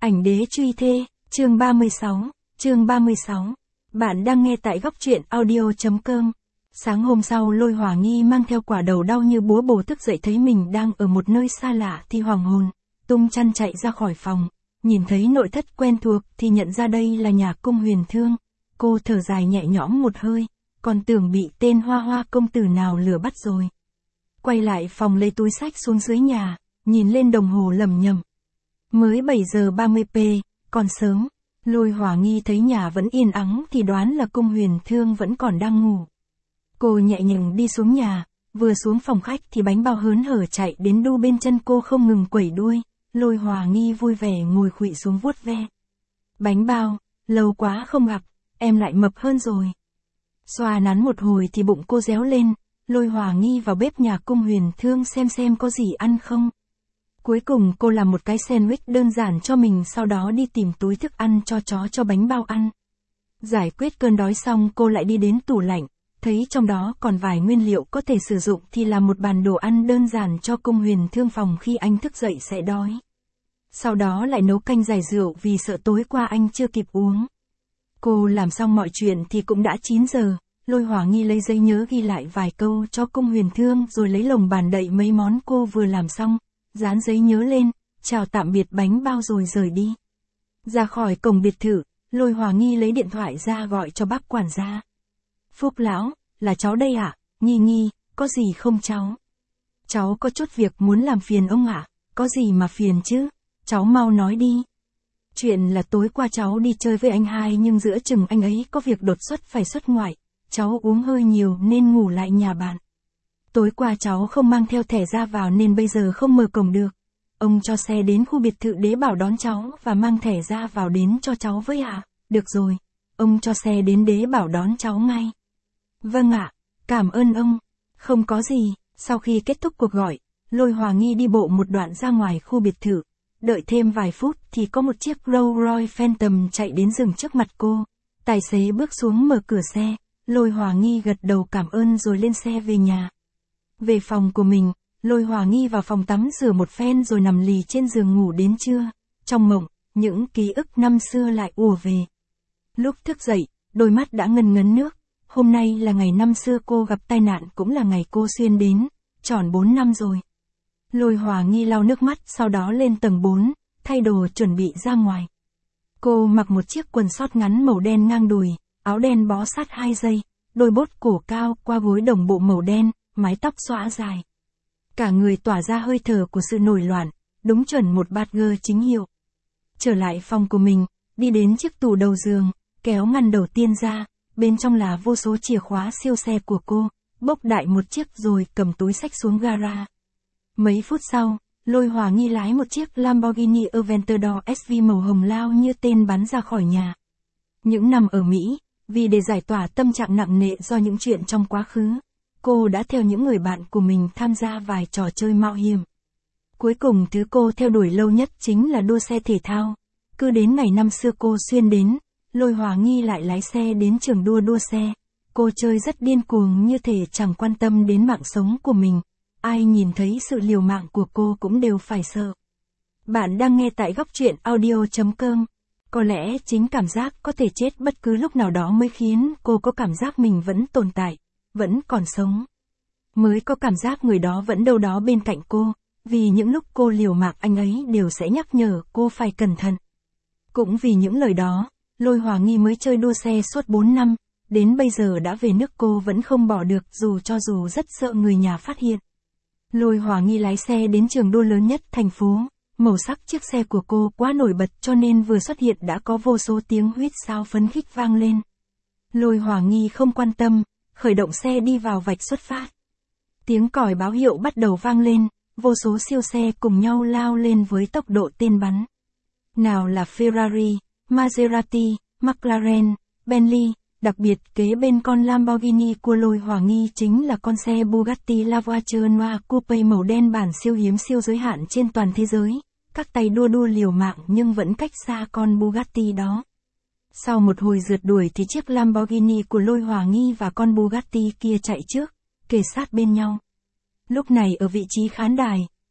Ảnh đế truy thê, chương 36. Bạn đang nghe tại góc truyện audio.com. Sáng hôm sau Lôi Hỏa Nghi mang theo quả đầu đau như búa bổ thức dậy thấy mình đang ở một nơi xa lạ thì hoàng hồn, tung chăn chạy ra khỏi phòng, nhìn thấy nội thất quen thuộc thì nhận ra đây là nhà cung Huyền Thương. Cô thở dài nhẹ nhõm một hơi, còn tưởng bị tên Hoa Hoa công tử nào lừa bắt rồi. Quay lại phòng lấy túi xách xuống dưới nhà, nhìn lên đồng hồ lẩm nhẩm. Mới 7 giờ 30p, còn sớm. Lôi Hỏa Nghi thấy nhà vẫn yên ắng thì đoán là cung Huyền Thương vẫn còn đang ngủ. Cô nhẹ nhàng đi xuống nhà, vừa xuống phòng khách thì bánh bao hớn hở chạy đến đu bên chân cô không ngừng quẩy đuôi. Lôi Hỏa Nghi vui vẻ ngồi khuỵu xuống vuốt ve. Bánh bao, lâu quá không gặp, em lại mập hơn rồi. Xoa nắn một hồi thì bụng cô réo lên. Lôi Hỏa Nghi vào bếp nhà cung Huyền Thương xem có gì ăn không. Cuối cùng cô làm một cái sandwich đơn giản cho mình, sau đó đi tìm túi thức ăn cho chó cho bánh bao ăn. Giải quyết cơn đói xong cô lại đi đến tủ lạnh, thấy trong đó còn vài nguyên liệu có thể sử dụng thì làm một bàn đồ ăn đơn giản cho cung Huyền Thương phòng khi anh thức dậy sẽ đói. Sau đó lại nấu canh giải rượu vì sợ tối qua anh chưa kịp uống. Cô làm xong mọi chuyện thì cũng đã 9 giờ. Lôi Hỏa Nghi lấy giấy nhớ ghi lại vài câu cho cung Huyền Thương rồi lấy lồng bàn đậy mấy món cô vừa làm xong, dán giấy nhớ lên, chào tạm biệt bánh bao rồi rời đi. Ra khỏi cổng biệt thự, Lôi Hỏa Nghi lấy điện thoại ra gọi cho bác quản gia. Phúc lão, là cháu đây ạ. Nghi, có gì không cháu? Cháu có chút việc muốn làm phiền ông ạ. Có gì mà phiền chứ? Cháu mau nói đi. Chuyện là tối qua cháu đi chơi với anh hai nhưng giữa chừng anh ấy có việc đột xuất phải xuất ngoại. Cháu uống hơi nhiều nên ngủ lại nhà bạn. Tối qua cháu không mang theo thẻ ra vào nên bây giờ không mở cổng được. Ông cho xe đến khu biệt thự Đế Bảo đón cháu và mang thẻ ra vào đến cho cháu với ạ. Được rồi, ông cho xe đến Đế Bảo đón cháu ngay. Vâng ạ, cảm ơn ông. Không có gì. Sau khi kết thúc cuộc gọi, Lôi Hỏa Nghi đi bộ một đoạn ra ngoài khu biệt thự. Đợi thêm vài phút thì có một chiếc Rolls Royce Phantom chạy đến dừng trước mặt cô. Tài xế bước xuống mở cửa xe. Lôi Hỏa Nghi gật đầu cảm ơn rồi lên xe về nhà. Về phòng của mình, Lôi Hỏa Nghi vào phòng tắm rửa một phen rồi nằm lì trên giường ngủ đến trưa. Trong mộng, những ký ức năm xưa lại ùa về. Lúc thức dậy, đôi mắt đã ngấn ngấn nước. Hôm nay là ngày năm xưa cô gặp tai nạn, cũng là ngày cô xuyên đến, tròn 4 năm rồi. Lôi Hỏa Nghi lau nước mắt sau đó lên tầng 4, thay đồ chuẩn bị ra ngoài. Cô mặc một chiếc quần sót ngắn màu đen ngang đùi, áo đen bó sát 2 dây, đôi bốt cổ cao qua gối đồng bộ màu đen, mái tóc xõa dài. Cả người tỏa ra hơi thở của sự nổi loạn, đúng chuẩn một bad girl chính hiệu. Trở lại phòng của mình, đi đến chiếc tủ đầu giường, kéo ngăn đầu tiên ra, bên trong là vô số chìa khóa siêu xe của cô, bốc đại một chiếc rồi cầm túi xách xuống gara. Mấy phút sau, Lôi Hỏa Nghi lái một chiếc Lamborghini Aventador SV màu hồng lao như tên bắn ra khỏi nhà. Những năm ở Mỹ, vì để giải tỏa tâm trạng nặng nề do những chuyện trong quá khứ, cô đã theo những người bạn của mình tham gia vài trò chơi mạo hiểm. Cuối cùng thứ cô theo đuổi lâu nhất chính là đua xe thể thao. Cứ đến ngày năm xưa cô xuyên đến, Lôi Hỏa Nghi lại lái xe đến trường đua xe. Cô chơi rất điên cuồng như thể chẳng quan tâm đến mạng sống của mình. Ai nhìn thấy sự liều mạng của cô cũng đều phải sợ. Bạn đang nghe tại góc truyện audio.com. Có lẽ chính cảm giác có thể chết bất cứ lúc nào đó mới khiến cô có cảm giác mình vẫn tồn tại, vẫn còn sống. Mới có cảm giác người đó vẫn đâu đó bên cạnh cô, vì những lúc cô liều mạng anh ấy đều sẽ nhắc nhở cô phải cẩn thận. Cũng vì những lời đó, Lôi Hỏa Nghi mới chơi đua xe suốt 4 năm, đến bây giờ đã về nước cô vẫn không bỏ được dù rất sợ người nhà phát hiện. Lôi Hỏa Nghi lái xe đến trường đua lớn nhất thành phố. Màu sắc chiếc xe của cô quá nổi bật cho nên vừa xuất hiện đã có vô số tiếng huýt sáo phấn khích vang lên. Lôi Hỏa Nghi không quan tâm, khởi động xe đi vào vạch xuất phát. Tiếng còi báo hiệu bắt đầu vang lên, vô số siêu xe cùng nhau lao lên với tốc độ tên bắn. Nào là Ferrari, Maserati, McLaren, Bentley, đặc biệt kế bên con Lamborghini của Lôi Hỏa Nghi chính là con xe Bugatti La Voiture Noire Coupe màu đen bản siêu hiếm siêu giới hạn trên toàn thế giới. Các tay đua liều mạng nhưng vẫn cách xa con Bugatti đó. Sau một hồi rượt đuổi thì chiếc Lamborghini của Lôi Hỏa Nghi và con Bugatti kia chạy trước, kề sát bên nhau. Lúc này ở vị trí khán đài,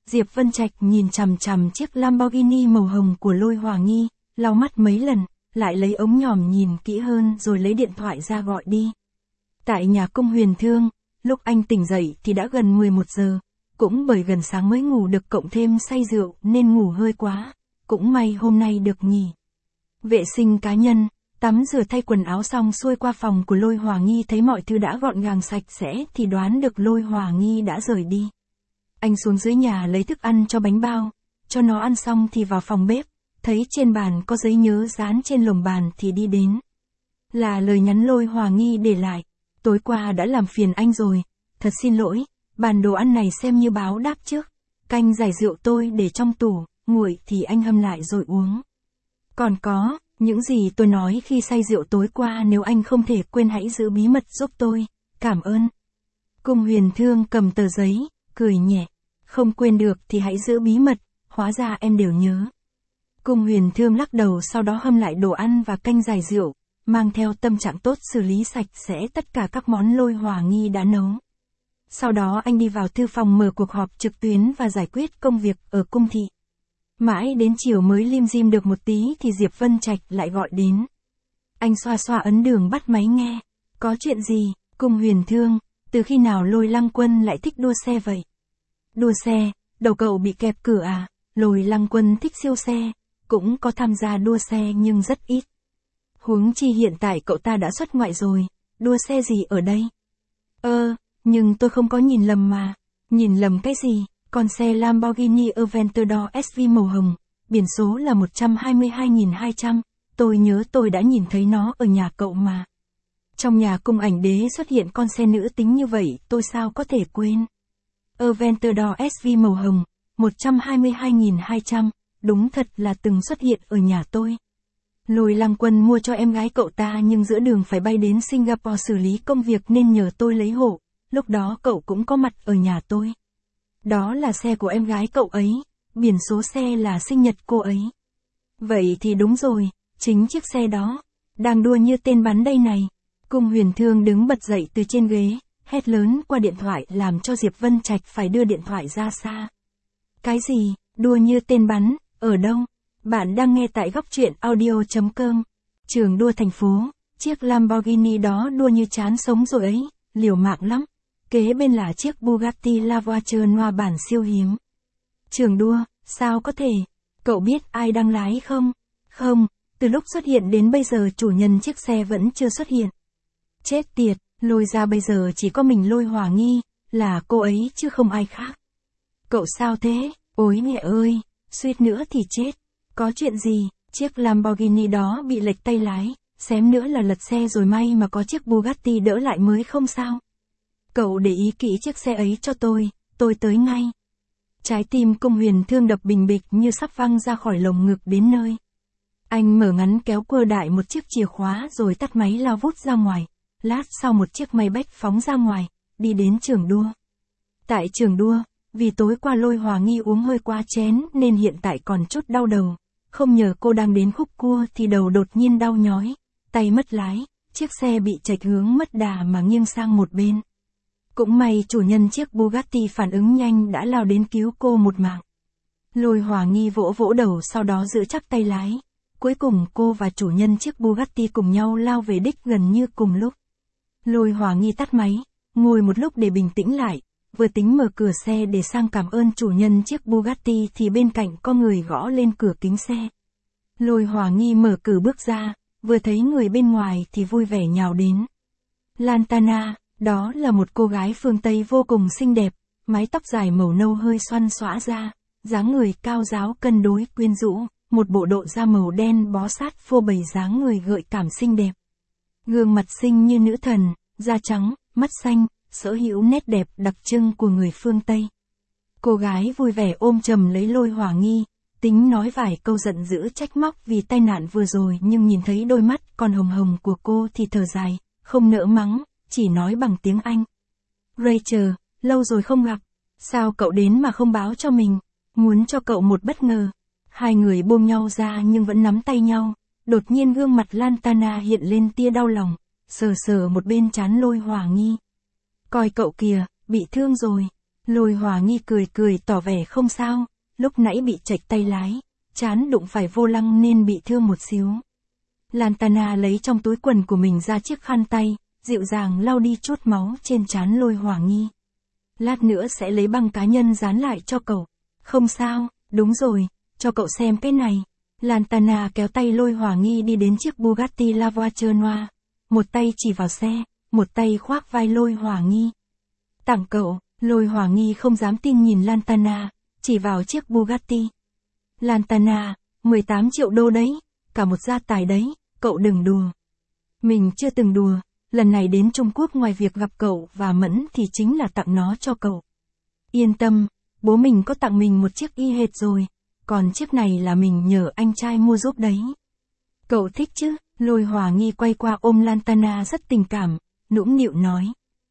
Diệp Vân Trạch nhìn chằm chằm chiếc Lamborghini màu hồng của Lôi Hòa Nghi, lau mắt mấy lần, lại lấy ống nhòm nhìn kỹ hơn rồi lấy điện thoại ra gọi đi. Tại nhà cung Huyền Thương, lúc anh tỉnh dậy thì đã gần 11 giờ, cũng bởi gần sáng mới ngủ được cộng thêm say rượu nên ngủ hơi quá, cũng may hôm nay được nghỉ. Vệ sinh cá nhân, tắm rửa thay quần áo xong xuôi qua phòng của Lôi Hòa Nghi thấy mọi thứ đã gọn gàng sạch sẽ thì đoán được Lôi Hòa Nghi đã rời đi. Anh xuống dưới nhà lấy thức ăn cho bánh bao, cho nó ăn xong thì vào phòng bếp, thấy trên bàn có giấy nhớ dán trên lồng bàn thì đi đến. Là lời nhắn Lôi Hòa Nghi để lại, tối qua đã làm phiền anh rồi, thật xin lỗi, bàn đồ ăn này xem như báo đáp trước, canh giải rượu tôi để trong tủ, nguội thì anh hâm lại rồi uống. Còn có, những gì tôi nói khi say rượu tối qua nếu anh không thể quên hãy giữ bí mật giúp tôi, cảm ơn. Cung Huyền Thương cầm tờ giấy, cười nhẹ, không quên được thì hãy giữ bí mật, hóa ra em đều nhớ. Cung Huyền Thương lắc đầu sau đó hâm lại đồ ăn và canh giải rượu, mang theo tâm trạng tốt xử lý sạch sẽ tất cả các món Lôi Hòa Nghi đã nấu. Sau đó anh đi vào thư phòng mở cuộc họp trực tuyến và giải quyết công việc ở cung thị. Mãi đến chiều mới lim dim được một tí thì Diệp Vân Trạch lại gọi đến. Anh xoa xoa ấn đường bắt máy nghe. Có chuyện gì, Cung Huyền Thương, từ khi nào Lôi Lăng Quân lại thích đua xe vậy? Đua xe, đầu cậu bị kẹp cửa à? Lôi Lăng Quân thích siêu xe, cũng có tham gia đua xe nhưng rất ít. Huống chi hiện tại cậu ta đã xuất ngoại rồi, đua xe gì ở đây? Nhưng tôi không có nhìn lầm mà. Nhìn lầm cái gì? Con xe Lamborghini Aventador SV màu hồng, biển số là 122.200, tôi nhớ tôi đã nhìn thấy nó ở nhà cậu mà. Trong nhà cung ảnh đế xuất hiện con xe nữ tính như vậy, tôi sao có thể quên. Aventador SV màu hồng, 122.200, đúng thật là từng xuất hiện ở nhà tôi. Lôi Lăng Quân mua cho em gái cậu ta nhưng giữa đường phải bay đến Singapore xử lý công việc nên nhờ tôi lấy hộ, lúc đó cậu cũng có mặt ở nhà tôi. Đó là xe của em gái cậu ấy, biển số xe là sinh nhật cô ấy. Vậy thì đúng rồi, chính chiếc xe đó, đang đua như tên bắn đây này. Cung Huyền Thương đứng bật dậy từ trên ghế, hét lớn qua điện thoại làm cho Diệp Vân Trạch phải đưa điện thoại ra xa. Cái gì, đua như tên bắn, ở đâu? Bạn đang nghe tại góc truyện audio.com. Trường đua thành phố, chiếc Lamborghini đó đua như chán sống rồi ấy, liều mạng lắm. Kế bên là chiếc Bugatti La Voiture Noire bản siêu hiếm. Trường đua, sao có thể? Cậu biết ai đang lái không? Không, từ lúc xuất hiện đến bây giờ chủ nhân chiếc xe vẫn chưa xuất hiện. Chết tiệt, Lôi ra bây giờ chỉ có mình Lôi Hòa Nghi, là cô ấy chứ không ai khác. Cậu sao thế? Ôi mẹ ơi, suýt nữa thì chết. Có chuyện gì? Chiếc Lamborghini đó bị lệch tay lái, xém nữa là lật xe rồi may mà có chiếc Bugatti đỡ lại mới không sao. Cậu để ý kỹ chiếc xe ấy cho tôi tới ngay. Trái tim Cung Huyền Thương đập bình bịch như sắp văng ra khỏi lồng ngực đến nơi. Anh mở ngắn kéo quơ đại một chiếc chìa khóa rồi tắt máy lao vút ra ngoài. Lát sau một chiếc Maybach phóng ra ngoài, đi đến trường đua. Tại trường đua, vì tối qua Lôi Hòa Nghi uống hơi quá chén nên hiện tại còn chút đau đầu. Không nhờ cô đang đến khúc cua thì đầu đột nhiên đau nhói, tay mất lái, chiếc xe bị chệch hướng mất đà mà nghiêng sang một bên. Cũng may chủ nhân chiếc Bugatti phản ứng nhanh đã lao đến cứu cô một mạng. Lôi Hòa Nghi vỗ vỗ đầu sau đó giữ chắc tay lái. Cuối cùng cô và chủ nhân chiếc Bugatti cùng nhau lao về đích gần như cùng lúc. Lôi Hòa Nghi tắt máy, ngồi một lúc để bình tĩnh lại, vừa tính mở cửa xe để sang cảm ơn chủ nhân chiếc Bugatti thì bên cạnh có người gõ lên cửa kính xe. Lôi Hòa Nghi mở cửa bước ra, vừa thấy người bên ngoài thì vui vẻ nhào đến. Lantana, đó là một cô gái phương Tây vô cùng xinh đẹp, mái tóc dài màu nâu hơi xoăn xõa ra, dáng người cao ráo cân đối quyến rũ, một bộ độ da màu đen bó sát phô bày dáng người gợi cảm xinh đẹp. Gương mặt xinh như nữ thần, da trắng, mắt xanh, sở hữu nét đẹp đặc trưng của người phương Tây. Cô gái vui vẻ ôm chầm lấy Lôi Hòa Nghi, tính nói vài câu giận dữ trách móc vì tai nạn vừa rồi nhưng nhìn thấy đôi mắt còn hồng hồng của cô thì thở dài, không nỡ mắng, chỉ nói bằng tiếng Anh. Rachel, lâu rồi không gặp, sao cậu đến mà không báo cho mình, muốn cho cậu một bất ngờ. Hai người buông nhau ra nhưng vẫn nắm tay nhau, đột nhiên gương mặt Lantana hiện lên tia đau lòng, sờ sờ một bên trán Lôi Hòa Nghi. Coi cậu kìa, bị thương rồi. Lôi Hòa Nghi cười cười tỏ vẻ không sao, lúc nãy bị chệch tay lái, trán đụng phải vô lăng nên bị thương một xíu. Lantana lấy trong túi quần của mình ra chiếc khăn tay, dịu dàng lau đi chút máu trên trán Lôi Hòa Nghi. Lát nữa sẽ lấy băng cá nhân dán lại cho cậu. Không sao, đúng rồi, cho cậu xem cái này. Lantana kéo tay Lôi Hòa Nghi đi đến chiếc Bugatti La Voiture Noire. Một tay chỉ vào xe, một tay khoác vai Lôi Hòa Nghi. Tặng cậu. Lôi Hòa Nghi không dám tin nhìn Lantana, chỉ vào chiếc Bugatti. Lantana, 18 triệu đô đấy, cả một gia tài đấy, cậu đừng đùa. Mình chưa từng đùa, lần này đến Trung Quốc ngoài việc gặp cậu và Mẫn thì chính là tặng nó cho cậu. Yên tâm, bố mình có tặng mình một chiếc y hệt rồi, còn chiếc này là mình nhờ anh trai mua giúp đấy. Cậu thích chứ? Lôi Hòa Nghi quay qua ôm Lantana rất tình cảm, nũng nịu nói.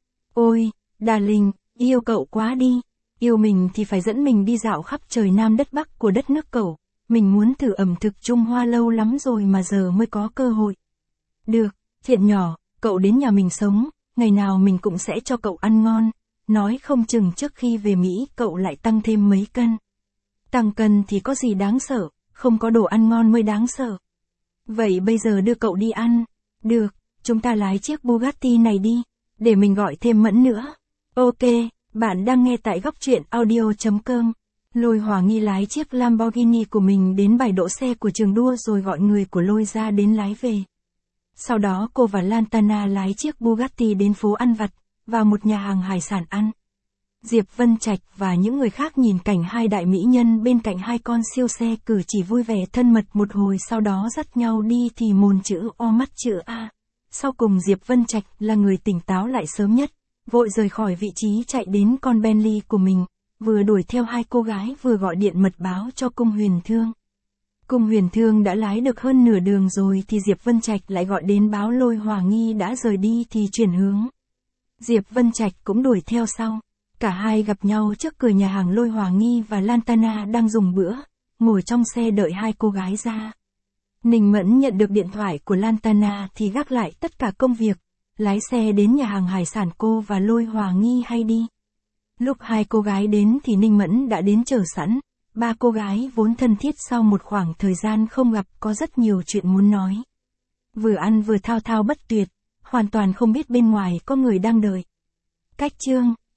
Ôi, darling, yêu cậu quá đi, yêu mình thì phải dẫn mình đi dạo khắp trời Nam đất Bắc của đất nước cậu, mình muốn thử ẩm thực Trung Hoa lâu lắm rồi mà giờ mới có cơ hội. Được, Thiện nhỏ, cậu đến nhà mình sống, ngày nào mình cũng sẽ cho cậu ăn ngon, nói không chừng trước khi về Mỹ cậu lại tăng thêm mấy cân. Tăng cân thì có gì đáng sợ, không có đồ ăn ngon mới đáng sợ. Vậy bây giờ đưa cậu đi ăn. Được, chúng ta lái chiếc Bugatti này đi, để mình gọi thêm Mẫn nữa. Ok, bạn đang nghe tại góc truyện audio.com. Lôi Hòa Nghi lái chiếc Lamborghini của mình đến bãi đỗ xe của trường đua rồi gọi người của Lôi ra đến lái về. Sau đó cô và Lantana lái chiếc Bugatti đến phố ăn vặt, vào một nhà hàng hải sản ăn. Diệp Vân Trạch và những người khác nhìn cảnh hai đại mỹ nhân bên cạnh hai con siêu xe cử chỉ vui vẻ thân mật một hồi sau đó dắt nhau đi thì mồn chữ O mắt chữ A. Sau cùng Diệp Vân Trạch là người tỉnh táo lại sớm nhất, vội rời khỏi vị trí chạy đến con Bentley của mình, vừa đuổi theo hai cô gái vừa gọi điện mật báo cho Cung Huyền Thương. Cung Huyền Thương đã lái được hơn nửa đường rồi thì Diệp Vân Trạch lại gọi đến báo Lôi Hòa Nghi đã rời đi thì chuyển hướng. Diệp Vân Trạch cũng đuổi theo sau. Cả hai gặp nhau trước cửa nhà hàng Lôi Hòa Nghi và Lantana đang dùng bữa, ngồi trong xe đợi hai cô gái ra. Ninh Mẫn nhận được điện thoại của Lantana thì gác lại tất cả công việc, lái xe đến nhà hàng hải sản cô và Lôi Hòa Nghi hay đi. Lúc hai cô gái đến thì Ninh Mẫn đã đến chờ sẵn, ba cô gái vốn thân thiết sau một khoảng thời gian không gặp có rất nhiều chuyện muốn nói. Vừa ăn vừa thao thao bất tuyệt, hoàn toàn không biết bên ngoài có người đang đợi. Cách chương